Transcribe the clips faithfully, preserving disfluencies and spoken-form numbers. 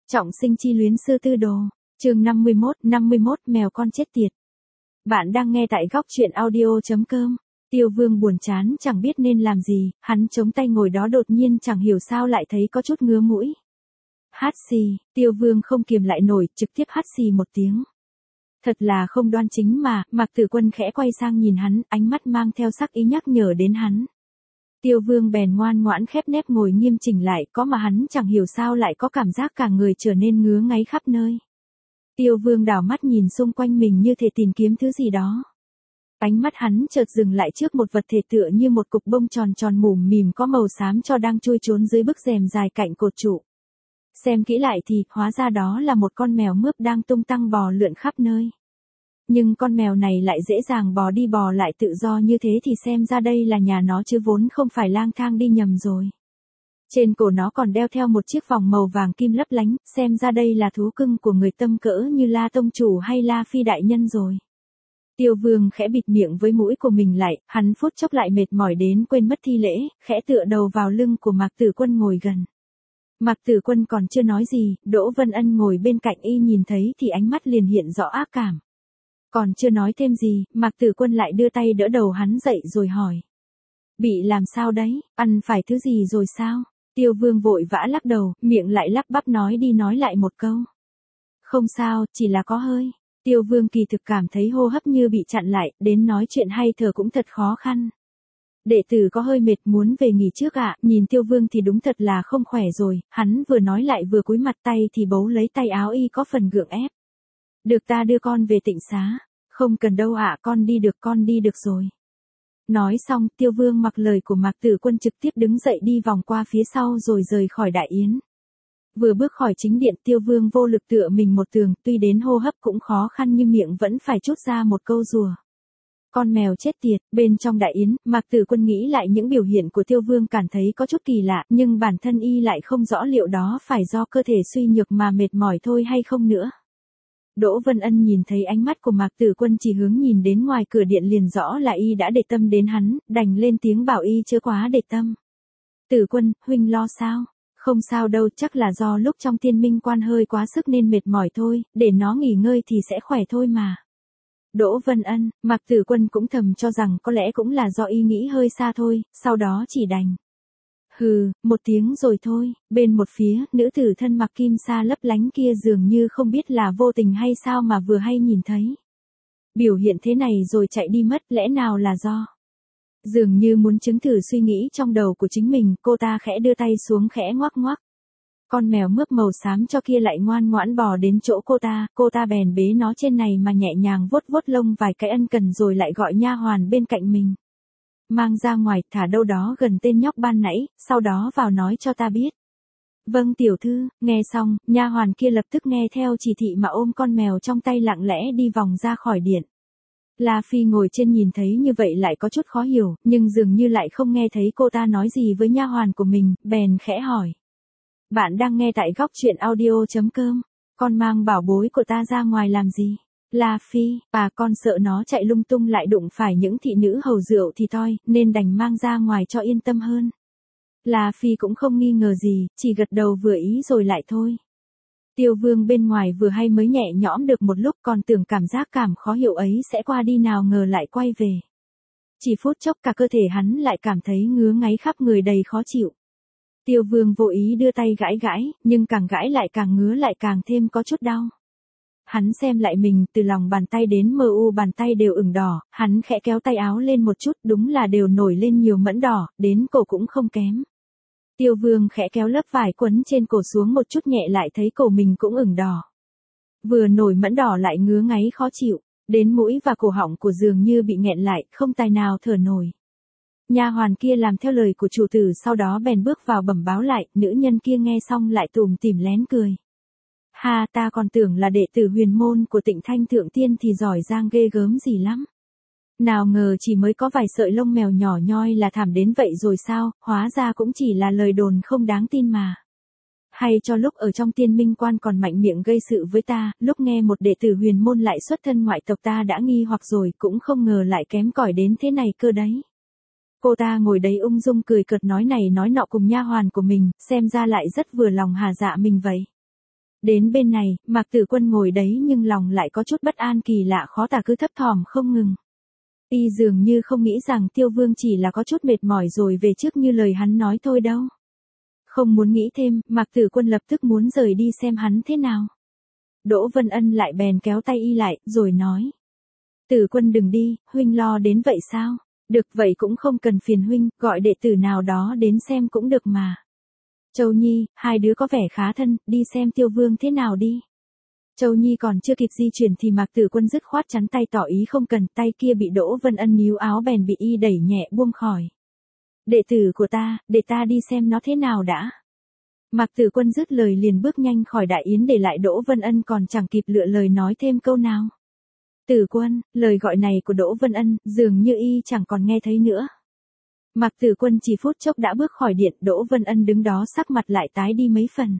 Trọng sinh chi luyến sư tư đồ. Chương năm mươi mốt, năm mươi mốt mèo con chết tiệt. Bạn đang nghe tại góc truyện audio chấm com. Tiêu Vương buồn chán chẳng biết nên làm gì, hắn chống tay ngồi đó đột nhiên chẳng hiểu sao lại thấy có chút ngứa mũi. Hát xì, Tiêu Vương không kiềm lại nổi, trực tiếp hát xì một tiếng. Thật là không đoan chính mà, Mạc Tử Quân khẽ quay sang nhìn hắn, ánh mắt mang theo sắc ý nhắc nhở đến hắn. Tiêu Vương bèn ngoan ngoãn khép nép ngồi nghiêm chỉnh lại, có mà hắn chẳng hiểu sao lại có cảm giác cả người trở nên ngứa ngáy khắp nơi. Tiêu Vương đảo mắt nhìn xung quanh mình như thể tìm kiếm thứ gì đó. Ánh mắt hắn chợt dừng lại trước một vật thể tựa như một cục bông tròn tròn mủm mỉm có màu xám cho đang chui trốn dưới bức rèm dài cạnh cột trụ. Xem kỹ lại thì, hóa ra đó là một con mèo mướp đang tung tăng bò lượn khắp nơi. Nhưng con mèo này lại dễ dàng bò đi bò lại tự do như thế thì xem ra đây là nhà nó chứ vốn không phải lang thang đi nhầm rồi. Trên cổ nó còn đeo theo một chiếc vòng màu vàng kim lấp lánh, xem ra đây là thú cưng của người tâm cỡ như La Tông Chủ hay La Phi Đại Nhân rồi. Tiêu Vương khẽ bịt miệng với mũi của mình lại, hắn phút chốc lại mệt mỏi đến quên mất thi lễ, khẽ tựa đầu vào lưng của Mạc Tử Quân ngồi gần. Mạc Tử Quân còn chưa nói gì, Đỗ Vân Ân ngồi bên cạnh y nhìn thấy thì ánh mắt liền hiện rõ ác cảm. Còn chưa nói thêm gì, Mạc Tử Quân lại đưa tay đỡ đầu hắn dậy rồi hỏi. Bị làm sao đấy, ăn phải thứ gì rồi sao? Tiêu Vương vội vã lắc đầu, miệng lại lắp bắp nói đi nói lại một câu. Không sao, chỉ là có hơi. Tiêu Vương kỳ thực cảm thấy hô hấp như bị chặn lại, đến nói chuyện hay thở cũng thật khó khăn. Đệ tử có hơi mệt muốn về nghỉ trước ạ, à. Nhìn Tiêu Vương thì đúng thật là không khỏe rồi, hắn vừa nói lại vừa cúi mặt tay thì bấu lấy tay áo y có phần gượng ép. Được ta đưa con về tịnh xá. Không cần đâu ạ, à, con đi được con đi được rồi. Nói xong, Tiêu Vương mặc lời của Mạc Tử Quân trực tiếp đứng dậy đi vòng qua phía sau rồi rời khỏi đại yến. Vừa bước khỏi chính điện, Tiêu Vương vô lực tựa mình một tường, tuy đến hô hấp cũng khó khăn nhưng miệng vẫn phải trút ra một câu rùa. Con mèo chết tiệt, bên trong đại yến, Mạc Tử Quân nghĩ lại những biểu hiện của Tiêu Vương cảm thấy có chút kỳ lạ, nhưng bản thân y lại không rõ liệu đó phải do cơ thể suy nhược mà mệt mỏi thôi hay không nữa. Đỗ Vân Ân nhìn thấy ánh mắt của Mạc Tử Quân chỉ hướng nhìn đến ngoài cửa điện liền rõ là y đã để tâm đến hắn, đành lên tiếng bảo y chớ quá để tâm. Tử Quân, huynh lo sao? Không sao đâu, chắc là do lúc trong Tiên Minh Quan hơi quá sức nên mệt mỏi thôi, để nó nghỉ ngơi thì sẽ khỏe thôi mà. Đỗ Vân Ân, Mạc Tử Quân cũng thầm cho rằng có lẽ cũng là do y nghĩ hơi xa thôi, sau đó chỉ đành. Hừ, một tiếng rồi thôi, bên một phía, nữ tử thân mặc kim sa lấp lánh kia dường như không biết là vô tình hay sao mà vừa hay nhìn thấy. Biểu hiện thế này rồi chạy đi mất, lẽ nào là do. Dường như muốn chứng thử suy nghĩ trong đầu của chính mình, cô ta khẽ đưa tay xuống khẽ ngoắc ngoắc. Con mèo mướp màu xám cho kia lại ngoan ngoãn bò đến chỗ cô ta, cô ta bèn bế nó trên này mà nhẹ nhàng vuốt vuốt lông vài cái ân cần rồi lại gọi nha hoàn bên cạnh mình. Mang ra ngoài, thả đâu đó gần tên nhóc ban nãy, sau đó vào nói cho ta biết. Vâng tiểu thư, nghe xong, nha hoàn kia lập tức nghe theo chỉ thị mà ôm con mèo trong tay lặng lẽ đi vòng ra khỏi điện. La Phi ngồi trên nhìn thấy như vậy lại có chút khó hiểu, nhưng dường như lại không nghe thấy cô ta nói gì với nha hoàn của mình, bèn khẽ hỏi. Bạn đang nghe tại góc truyện audio chấm com, con mang bảo bối của ta ra ngoài làm gì? La Phi, bà con sợ nó chạy lung tung lại đụng phải những thị nữ hầu rượu thì toi, nên đành mang ra ngoài cho yên tâm hơn. La Phi cũng không nghi ngờ gì, chỉ gật đầu vừa ý rồi lại thôi. Tiêu Vương bên ngoài vừa hay mới nhẹ nhõm được một lúc còn tưởng cảm giác cảm khó hiểu ấy sẽ qua đi nào ngờ lại quay về. Chỉ phút chốc cả cơ thể hắn lại cảm thấy ngứa ngáy khắp người đầy khó chịu. Tiêu Vương vô ý đưa tay gãi gãi, nhưng càng gãi lại càng ngứa lại càng thêm có chút đau. Hắn xem lại mình, từ lòng bàn tay đến mờ u bàn tay đều ửng đỏ, hắn khẽ kéo tay áo lên một chút, đúng là đều nổi lên nhiều mẫn đỏ, đến cổ cũng không kém. Tiêu Vương khẽ kéo lớp vải quấn trên cổ xuống một chút nhẹ lại thấy cổ mình cũng ửng đỏ. Vừa nổi mẫn đỏ lại ngứa ngáy khó chịu, đến mũi và cổ họng của dường như bị nghẹn lại, không tài nào thở nổi. Nha hoàn kia làm theo lời của chủ tử sau đó bèn bước vào bẩm báo lại, nữ nhân kia nghe xong lại tủm tỉm lén cười. Ha, ta còn tưởng là đệ tử huyền môn của Tịnh Thanh Thượng Tiên thì giỏi giang ghê gớm gì lắm. Nào ngờ chỉ mới có vài sợi lông mèo nhỏ nhoi là thảm đến vậy rồi sao, hóa ra cũng chỉ là lời đồn không đáng tin mà. Hay cho lúc ở trong Tiên Minh Quan còn mạnh miệng gây sự với ta, lúc nghe một đệ tử huyền môn lại xuất thân ngoại tộc ta đã nghi hoặc rồi, cũng không ngờ lại kém cỏi đến thế này cơ đấy. Cô ta ngồi đấy ung dung cười cợt nói này nói nọ cùng nha hoàn của mình, xem ra lại rất vừa lòng hà dạ mình vậy. Đến bên này, Mạc Tử Quân ngồi đấy nhưng lòng lại có chút bất an kỳ lạ khó tả cứ thấp thỏm không ngừng. Y dường như không nghĩ rằng Tiêu Vương chỉ là có chút mệt mỏi rồi về trước như lời hắn nói thôi đâu. Không muốn nghĩ thêm, Mạc Tử Quân lập tức muốn rời đi xem hắn thế nào. Đỗ Vân Ân lại bèn kéo tay Y lại, rồi nói. Tử Quân đừng đi, huynh lo đến vậy sao? Được vậy cũng không cần phiền huynh, gọi đệ tử nào đó đến xem cũng được mà. Châu Nhi, hai đứa có vẻ khá thân, đi xem Tiêu Vương thế nào đi. Châu Nhi còn chưa kịp di chuyển thì Mạc Tử Quân dứt khoát chắn tay tỏ ý không cần, tay kia bị Đỗ Vân Ân níu áo bèn bị Y đẩy nhẹ buông khỏi. Đệ tử của ta, để ta đi xem nó thế nào đã. Mạc Tử Quân dứt lời liền bước nhanh khỏi đại yến để lại Đỗ Vân Ân còn chẳng kịp lựa lời nói thêm câu nào. Tử Quân, lời gọi này của Đỗ Vân Ân, dường như Y chẳng còn nghe thấy nữa. Mạc Tử Quân chỉ phút chốc đã bước khỏi điện, Đỗ Vân Ân đứng đó sắc mặt lại tái đi mấy phần.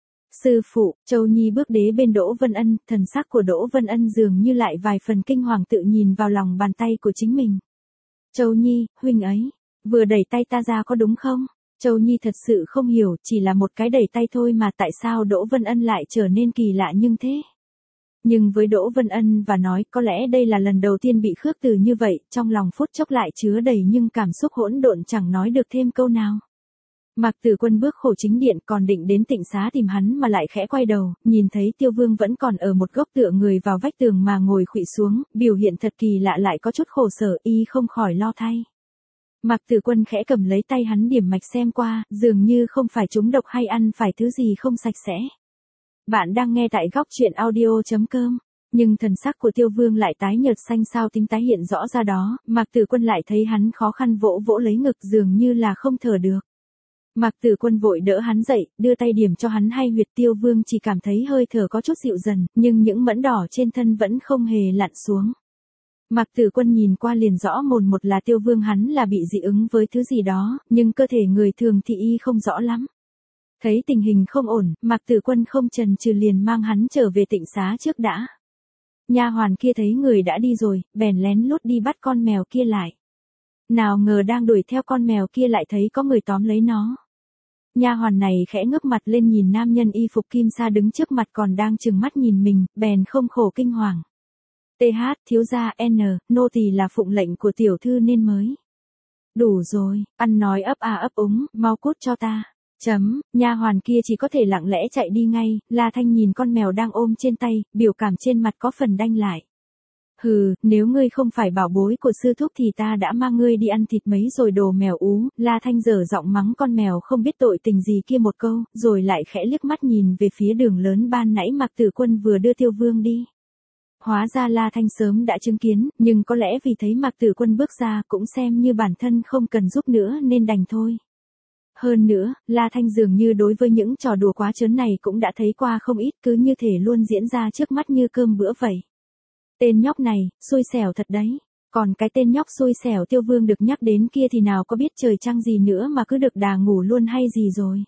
Sư phụ, Châu Nhi bước đế bên Đỗ Vân Ân, thần sắc của Đỗ Vân Ân dường như lại vài phần kinh hoàng tự nhìn vào lòng bàn tay của chính mình. Châu Nhi, huynh ấy, vừa đẩy tay ta ra có đúng không? Châu Nhi thật sự không hiểu, chỉ là một cái đẩy tay thôi mà tại sao Đỗ Vân Ân lại trở nên kỳ lạ nhưng thế. Nhưng với Đỗ Vân Ân và nói có lẽ đây là lần đầu tiên bị khước từ như vậy, trong lòng phút chốc lại chứa đầy nhưng cảm xúc hỗn độn chẳng nói được thêm câu nào. Mạc Tử Quân bước khổ chính điện còn định đến Tịnh Xá tìm hắn mà lại khẽ quay đầu, nhìn thấy Tiêu Vương vẫn còn ở một góc tựa người vào vách tường mà ngồi khuỵu xuống, biểu hiện thật kỳ lạ lại có chút khổ sở, Y không khỏi lo thay. Mạc Tử Quân khẽ cầm lấy tay hắn điểm mạch xem qua, dường như không phải trúng độc hay ăn phải thứ gì không sạch sẽ. Bạn đang nghe tại góc truyện audio chấm com. Nhưng thần sắc của Tiêu Vương lại tái nhợt xanh xao tím tái hiện rõ ra đó, Mạc Tử Quân lại thấy hắn khó khăn vỗ vỗ lấy ngực dường như là không thở được. Mạc Tử Quân vội đỡ hắn dậy, đưa tay điểm cho hắn hai huyệt. Tiêu Vương chỉ cảm thấy hơi thở có chút dịu dần, nhưng những mẫn đỏ trên thân vẫn không hề lặn xuống. Mạc Tử Quân nhìn qua liền rõ mồn một là Tiêu Vương hắn là bị dị ứng với thứ gì đó, nhưng cơ thể người thường thì Y không rõ lắm. Thấy tình hình không ổn, Mạc Tử Quân không chần chừ liền mang hắn trở về Tịnh Xá trước đã. Nha hoàn kia thấy người đã đi rồi, bèn lén lút đi bắt con mèo kia lại. Nào ngờ đang đuổi theo con mèo kia lại thấy có người tóm lấy nó. Nha hoàn này khẽ ngước mặt lên nhìn nam nhân y phục kim sa đứng trước mặt còn đang trừng mắt nhìn mình, bèn không khổ kinh hoàng. tê hát, thiếu gia N, nô tỳ là phụng lệnh của tiểu thư nên mới. Đủ rồi, ăn nói ấp à ấp úng, mau cút cho ta. Chấm, nha hoàn kia chỉ có thể lặng lẽ chạy đi ngay. La Thanh nhìn con mèo đang ôm trên tay, biểu cảm trên mặt có phần đanh lại. Hừ, nếu ngươi không phải bảo bối của sư thúc thì ta đã mang ngươi đi ăn thịt mấy rồi đồ mèo ú. La Thanh dở giọng mắng con mèo không biết tội tình gì kia một câu, rồi lại khẽ liếc mắt nhìn về phía đường lớn ban nãy Mạc Tử Quân vừa đưa Tiêu Vương đi. Hóa ra La Thanh sớm đã chứng kiến, nhưng có lẽ vì thấy Mạc Tử Quân bước ra cũng xem như bản thân không cần giúp nữa nên đành thôi. Hơn nữa, La Thanh dường như đối với những trò đùa quá trớn này cũng đã thấy qua không ít, cứ như thể luôn diễn ra trước mắt như cơm bữa vậy. Tên nhóc này, xui xẻo thật đấy. Còn cái tên nhóc xui xẻo Tiêu Vương được nhắc đến kia thì nào có biết trời trăng gì nữa mà cứ được đà ngủ luôn hay gì rồi.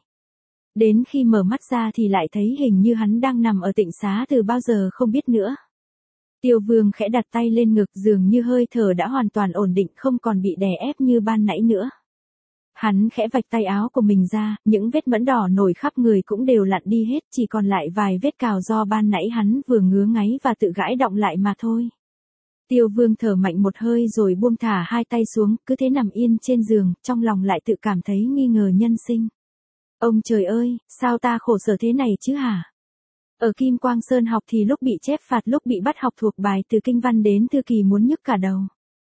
Đến khi mở mắt ra thì lại thấy hình như hắn đang nằm ở Tịnh Xá từ bao giờ không biết nữa. Tiêu Vương khẽ đặt tay lên ngực dường như hơi thở đã hoàn toàn ổn định không còn bị đè ép như ban nãy nữa. Hắn khẽ vạch tay áo của mình ra, những vết mẫn đỏ nổi khắp người cũng đều lặn đi hết, chỉ còn lại vài vết cào do ban nãy hắn vừa ngứa ngáy và tự gãi động lại mà thôi. Tiêu Vương thở mạnh một hơi rồi buông thả hai tay xuống, cứ thế nằm yên trên giường, trong lòng lại tự cảm thấy nghi ngờ nhân sinh. Ông trời ơi, sao ta khổ sở thế này chứ hả? Ở Kim Quang Sơn học thì lúc bị chép phạt, lúc bị bắt học thuộc bài từ kinh văn đến thư kỳ muốn nhức cả đầu.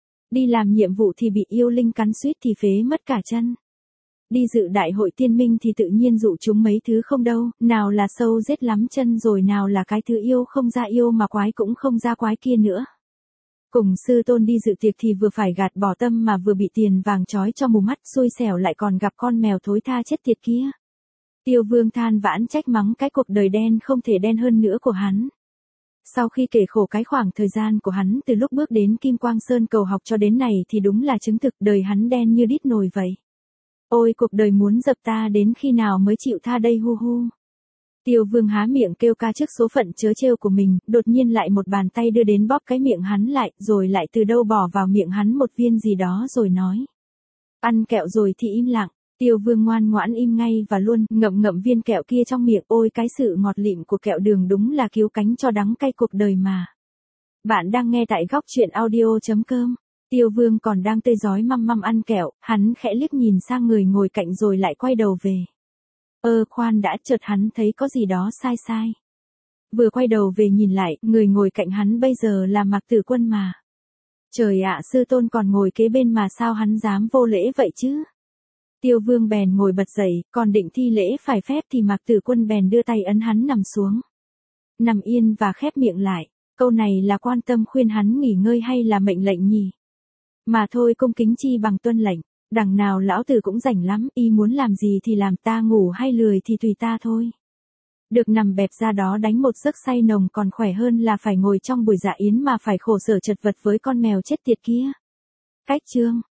Đi làm nhiệm vụ thì bị yêu linh cắn suýt thì phế mất cả chân. Đi dự đại hội tiên minh thì tự nhiên dụ chúng mấy thứ không đâu, nào là sâu rết lắm chân rồi nào là cái thứ yêu không ra yêu mà quái cũng không ra quái kia nữa. Cùng sư tôn đi dự tiệc thì vừa phải gạt bỏ tâm mà vừa bị tiền vàng trói cho mù mắt, xui xẻo lại còn gặp con mèo thối tha chết tiệt kia. Tiêu Vương than vãn trách mắng cái cuộc đời đen không thể đen hơn nữa của hắn. Sau khi kể khổ cái khoảng thời gian của hắn từ lúc bước đến Kim Quang Sơn cầu học cho đến này thì đúng là chứng thực đời hắn đen như đít nồi vậy. Ôi cuộc đời muốn dập ta đến khi nào mới chịu tha đây hu hu. Tiêu Vương há miệng kêu ca trước số phận chớ trêu của mình, đột nhiên lại một bàn tay đưa đến bóp cái miệng hắn lại, rồi lại từ đâu bỏ vào miệng hắn một viên gì đó rồi nói. Ăn kẹo rồi thì im lặng, Tiêu Vương ngoan ngoãn im ngay và luôn ngậm ngậm viên kẹo kia trong miệng. Ôi cái sự ngọt lịm của kẹo đường đúng là cứu cánh cho đắng cay cuộc đời mà. Bạn đang nghe tại góc truyện audio.com. Tiêu Vương còn đang tê rói măm măm ăn kẹo, hắn khẽ liếc nhìn sang người ngồi cạnh rồi lại quay đầu về. Ơ khoan đã, chợt hắn thấy có gì đó sai sai. Vừa quay đầu về nhìn lại, người ngồi cạnh hắn bây giờ là Mạc Tử Quân mà. Trời ạ, sư tôn còn ngồi kế bên mà sao hắn dám vô lễ vậy chứ? Tiêu Vương bèn ngồi bật dậy, còn định thi lễ phải phép thì Mạc Tử Quân bèn đưa tay ấn hắn nằm xuống. Nằm yên và khép miệng lại, câu này là quan tâm khuyên hắn nghỉ ngơi hay là mệnh lệnh nhỉ? Mà thôi, cung kính chi bằng tuân lệnh, đằng nào lão tử cũng rảnh lắm, y muốn làm gì thì làm, ta ngủ hay lười thì tùy ta thôi. Được nằm bẹp ra đó đánh một giấc say nồng còn khỏe hơn là phải ngồi trong buổi dạ yến mà phải khổ sở chật vật với con mèo chết tiệt kia. Cách chương